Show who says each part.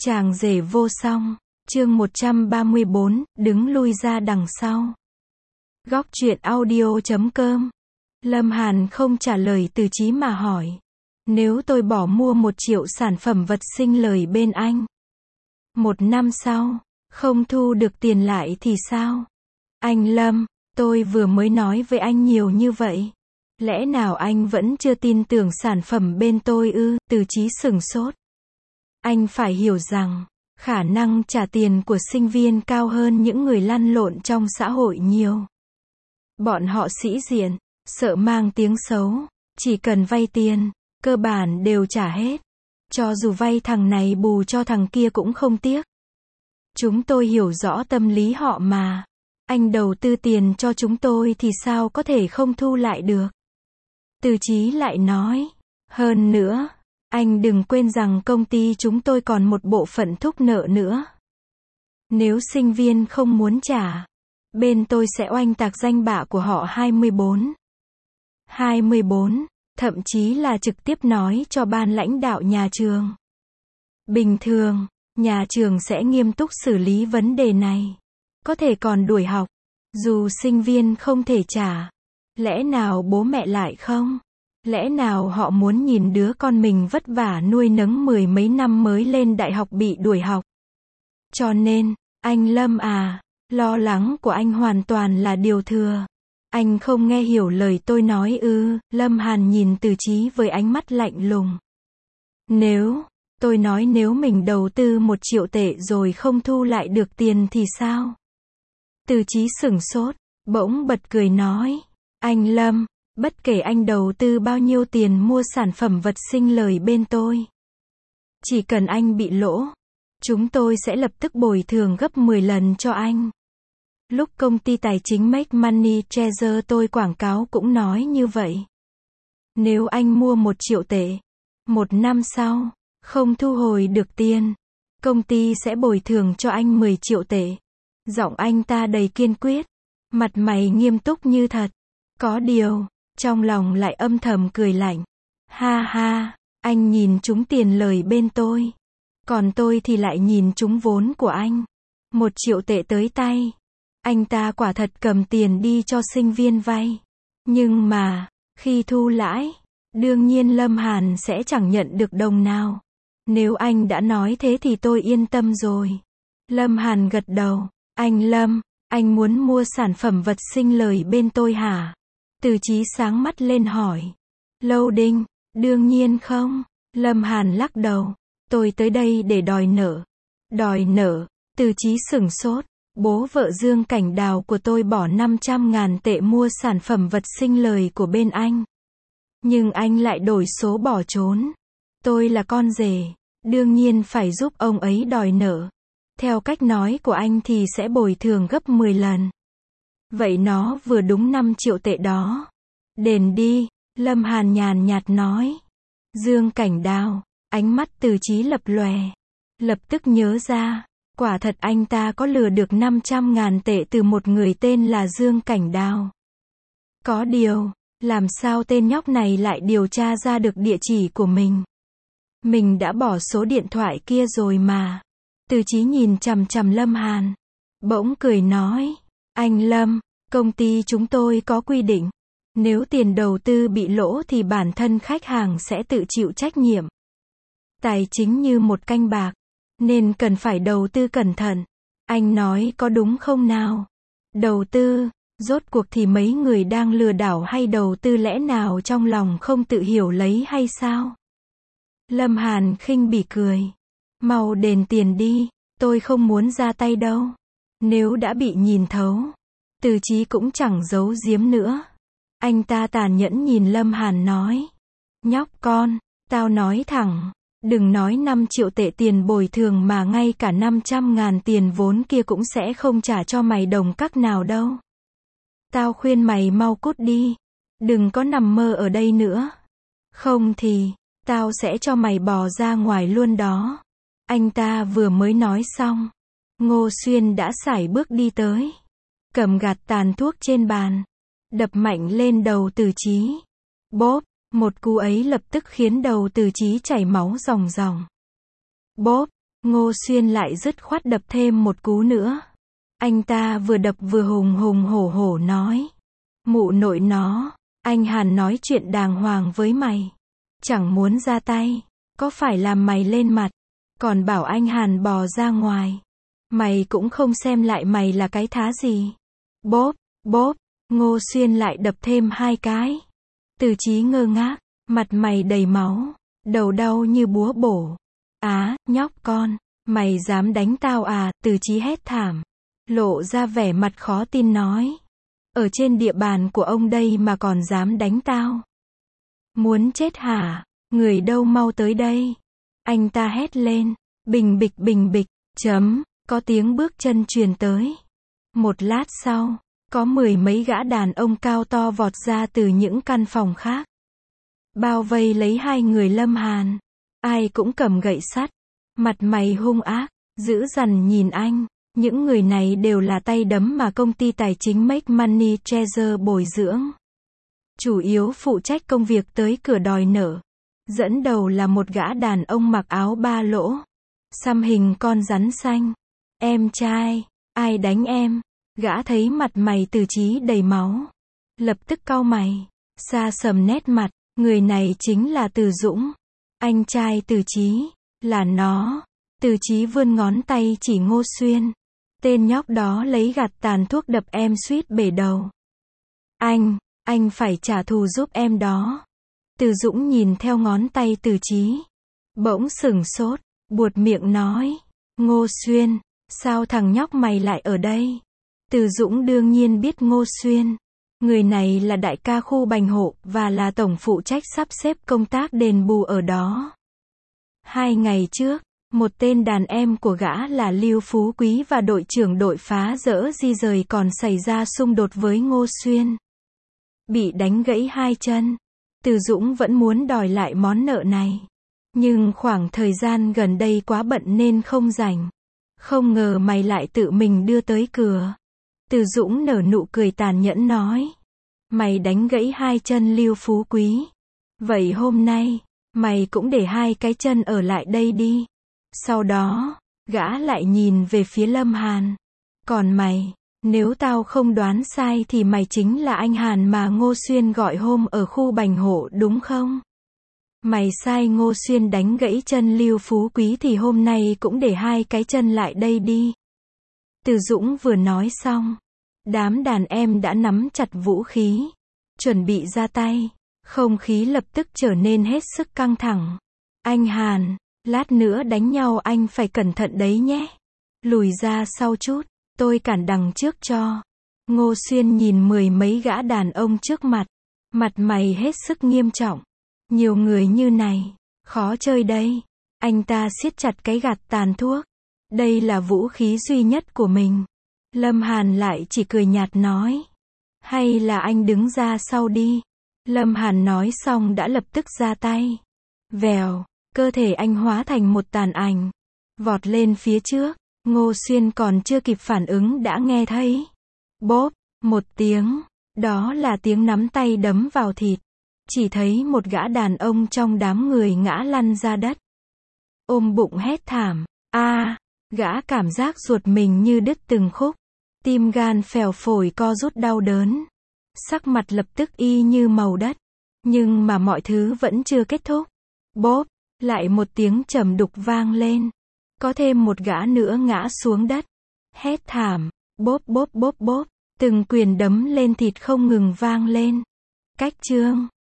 Speaker 1: Chàng rể vô song, chương 134, đứng lui ra đằng sau. Góc truyện audio.com. Lâm Hàn không trả lời Từ Chí mà hỏi. Nếu tôi bỏ mua 1 triệu sản phẩm vật sinh lời bên anh, 1 năm sau, không thu được tiền lại thì sao? Anh Lâm, tôi vừa mới nói với anh nhiều như vậy. Lẽ nào anh vẫn chưa tin tưởng sản phẩm bên tôi ư? Từ Chí sửng sốt. Anh phải hiểu rằng, khả năng trả tiền của sinh viên cao hơn những người lăn lộn trong xã hội nhiều. Bọn họ sĩ diện, sợ mang tiếng xấu, chỉ cần vay tiền, cơ bản đều trả hết. Cho dù vay thằng này bù cho thằng kia cũng không tiếc. Chúng tôi hiểu rõ tâm lý họ mà. Anh đầu tư tiền cho chúng tôi thì sao có thể không thu lại được? Từ Chí lại nói, hơn nữa, anh đừng quên rằng công ty chúng tôi còn một bộ phận thúc nợ nữa. Nếu sinh viên không muốn trả, bên tôi sẽ oanh tạc danh bạ của họ 24, thậm chí là trực tiếp nói cho ban lãnh đạo nhà trường. Bình thường, nhà trường sẽ nghiêm túc xử lý vấn đề này. Có thể còn đuổi học, dù sinh viên không thể trả. Lẽ nào bố mẹ lại không? Lẽ nào họ muốn nhìn đứa con mình vất vả nuôi nấng 10 mấy năm mới lên đại học bị đuổi học? Cho nên, anh Lâm à, lo lắng của anh hoàn toàn là điều thừa. Anh không nghe hiểu lời tôi nói ư? Lâm Hàn nhìn Từ Chí với ánh mắt lạnh lùng. Tôi nói nếu mình đầu tư 1 triệu tệ rồi không thu lại được tiền thì sao? Từ Chí sửng sốt, bỗng bật cười nói, anh Lâm, bất kể anh đầu tư bao nhiêu tiền mua sản phẩm vật sinh lời bên tôi, chỉ cần anh bị lỗ, chúng tôi sẽ lập tức bồi thường gấp 10 lần cho anh. Lúc công ty tài chính Make Money Treasure tôi quảng cáo cũng nói như vậy. Nếu anh mua 1 triệu tệ, 1 năm sau, không thu hồi được tiền, công ty sẽ bồi thường cho anh 10 triệu tệ. Giọng anh ta đầy kiên quyết, mặt mày nghiêm túc như thật. Có điều, trong lòng lại âm thầm cười lạnh. Ha ha, anh nhìn trúng tiền lời bên tôi. Còn tôi thì lại nhìn trúng vốn của anh. 1 triệu tệ tới tay. Anh ta quả thật cầm tiền đi cho sinh viên vay. Nhưng mà, khi thu lãi, đương nhiên Lâm Hàn sẽ chẳng nhận được đồng nào. Nếu anh đã nói thế thì tôi yên tâm rồi. Lâm Hàn gật đầu. Anh Lâm, anh muốn mua sản phẩm vật sinh lời bên tôi hả? Từ Chí sáng mắt lên hỏi. Loading, đương nhiên không. Lâm Hàn lắc đầu. Tôi tới đây để đòi nợ. Đòi nợ? Từ Chí sửng sốt. Bố vợ Dương Cảnh Đào của tôi bỏ 500.000 tệ mua sản phẩm vật sinh lời của bên anh. Nhưng anh lại đổi số bỏ trốn. Tôi là con rể, đương nhiên phải giúp ông ấy đòi nợ. Theo cách nói của anh thì sẽ bồi thường gấp 10 lần. Vậy nó vừa đúng 5 triệu tệ đó. Đền đi, Lâm Hàn nhàn nhạt nói. Dương Cảnh Đào, ánh mắt Từ Chí lập lòe. Lập tức nhớ ra, quả thật anh ta có lừa được 500.000 tệ từ một người tên là Dương Cảnh Đào. Có điều, làm sao tên nhóc này lại điều tra ra được địa chỉ của mình? Mình đã bỏ số điện thoại kia rồi mà. Từ Chí nhìn chằm chằm Lâm Hàn, bỗng cười nói, anh Lâm, công ty chúng tôi có quy định, nếu tiền đầu tư bị lỗ thì bản thân khách hàng sẽ tự chịu trách nhiệm. Tài chính như một canh bạc, nên cần phải đầu tư cẩn thận. Anh nói có đúng không nào? Đầu tư, rốt cuộc thì mấy người đang lừa đảo hay đầu tư lẽ nào trong lòng không tự hiểu lấy hay sao? Lâm Hàn khinh bỉ cười. Mau đền tiền đi, tôi không muốn ra tay đâu. Nếu đã bị nhìn thấu, Từ Chí cũng chẳng giấu giếm nữa. Anh ta tàn nhẫn nhìn Lâm Hàn nói. Nhóc con, tao nói thẳng, đừng nói 5 triệu tệ tiền bồi thường mà ngay cả 500.000 tiền vốn kia cũng sẽ không trả cho mày đồng cắc nào đâu. Tao khuyên mày mau cút đi, đừng có nằm mơ ở đây nữa. Không thì, tao sẽ cho mày bò ra ngoài luôn đó. Anh ta vừa mới nói xong, Ngô Xuyên đã sải bước đi tới, cầm gạt tàn thuốc trên bàn, đập mạnh lên đầu Từ Chí. Bốp, một cú ấy lập tức khiến đầu Từ Chí chảy máu ròng ròng. Bốp, Ngô Xuyên lại dứt khoát đập thêm một cú nữa. Anh ta vừa đập vừa hùng hùng hổ hổ nói. Mụ nội nó, anh Hàn nói chuyện đàng hoàng với mày. Chẳng muốn ra tay, có phải làm mày lên mặt, còn bảo anh Hàn bò ra ngoài. Mày cũng không xem lại mày là cái thá gì. Bóp, bóp, Ngô Xuyên lại đập thêm 2 cái. Từ Chí ngơ ngác, mặt mày đầy máu, đầu đau như búa bổ. Á, nhóc con, mày dám đánh tao à, Từ Chí hét thảm. Lộ ra vẻ mặt khó tin nói. Ở trên địa bàn của ông đây mà còn dám đánh tao. Muốn chết hả? Người đâu mau tới đây. Anh ta hét lên. Bình bịch, có tiếng bước chân truyền tới. Một lát sau, có 10 mấy gã đàn ông cao to vọt ra từ những căn phòng khác. Bao vây lấy 2 người Lâm Hàn. Ai cũng cầm gậy sắt. Mặt mày hung ác, dữ dằn nhìn anh. Những người này đều là tay đấm mà công ty tài chính Make Money Treasure bồi dưỡng. Chủ yếu phụ trách công việc tới cửa đòi nợ. Dẫn đầu là một gã đàn ông mặc áo 3 lỗ. Xăm hình con rắn xanh. Em trai, ai đánh em? Gã thấy mặt mày Từ Chí đầy máu. Lập tức cau mày. Xa sầm nét mặt. Người này chính là Từ Dũng. Anh trai Từ Chí. Là nó. Từ Chí vươn ngón tay chỉ Ngô Xuyên. Tên nhóc đó lấy gạt tàn thuốc đập em suýt bể đầu. Anh phải trả thù giúp em đó. Từ Dũng nhìn theo ngón tay Từ Chí. Bỗng sửng sốt, buột miệng nói. Ngô Xuyên, sao thằng nhóc mày lại ở đây? Từ Dũng đương nhiên biết Ngô Xuyên. Người này là đại ca khu Bành Hộ và là tổng phụ trách sắp xếp công tác đền bù ở đó. 2 ngày trước, một tên đàn em của gã là Lưu Phú Quý và đội trưởng đội phá rỡ di rời còn xảy ra xung đột với Ngô Xuyên. Bị đánh gãy 2 chân. Từ Dũng vẫn muốn đòi lại món nợ này. Nhưng khoảng thời gian gần đây quá bận nên không rảnh. Không ngờ mày lại tự mình đưa tới cửa. Từ Dũng nở nụ cười tàn nhẫn nói. Mày đánh gãy 2 chân Lưu Phú Quý. Vậy hôm nay, mày cũng để 2 cái chân ở lại đây đi. Sau đó, gã lại nhìn về phía Lâm Hàn. Còn mày, nếu tao không đoán sai thì mày chính là anh Hàn mà Ngô Xuyên gọi hôm ở khu Bành Hộ đúng không? Mày sai Ngô Xuyên đánh gãy chân Lưu Phú Quý thì hôm nay cũng để 2 cái chân lại đây đi. Từ Dũng vừa nói xong, đám đàn em đã nắm chặt vũ khí, chuẩn bị ra tay. Không khí lập tức trở nên hết sức căng thẳng. Anh Hàn, lát nữa đánh nhau anh phải cẩn thận đấy nhé. Lùi ra sau chút, tôi cản đằng trước cho. Ngô Xuyên nhìn 10 mấy gã đàn ông trước mặt. Mặt mày hết sức nghiêm trọng. Nhiều người như này, khó chơi đây. Anh ta siết chặt cái gạt tàn thuốc. Đây là vũ khí duy nhất của mình. Lâm Hàn lại chỉ cười nhạt nói. Hay là anh đứng ra sau đi. Lâm Hàn nói xong đã lập tức ra tay. Vèo, cơ thể anh hóa thành một tàn ảnh. Vọt lên phía trước. Ngô Xuyên còn chưa kịp phản ứng đã nghe thấy. Bóp, một tiếng. Đó là tiếng nắm tay đấm vào thịt. Chỉ thấy một gã đàn ông trong đám người ngã lăn ra đất. Ôm bụng hét thảm. Gã cảm giác ruột mình như đứt từng khúc. Tim gan phèo phổi co rút đau đớn. Sắc mặt lập tức y như màu đất. Nhưng mà mọi thứ vẫn chưa kết thúc. Bóp, lại một tiếng trầm đục vang lên. Có thêm một gã nữa ngã xuống đất. Hét thảm. Bóp bóp bóp bóp. Từng quyền đấm lên thịt không ngừng vang lên. Cách chương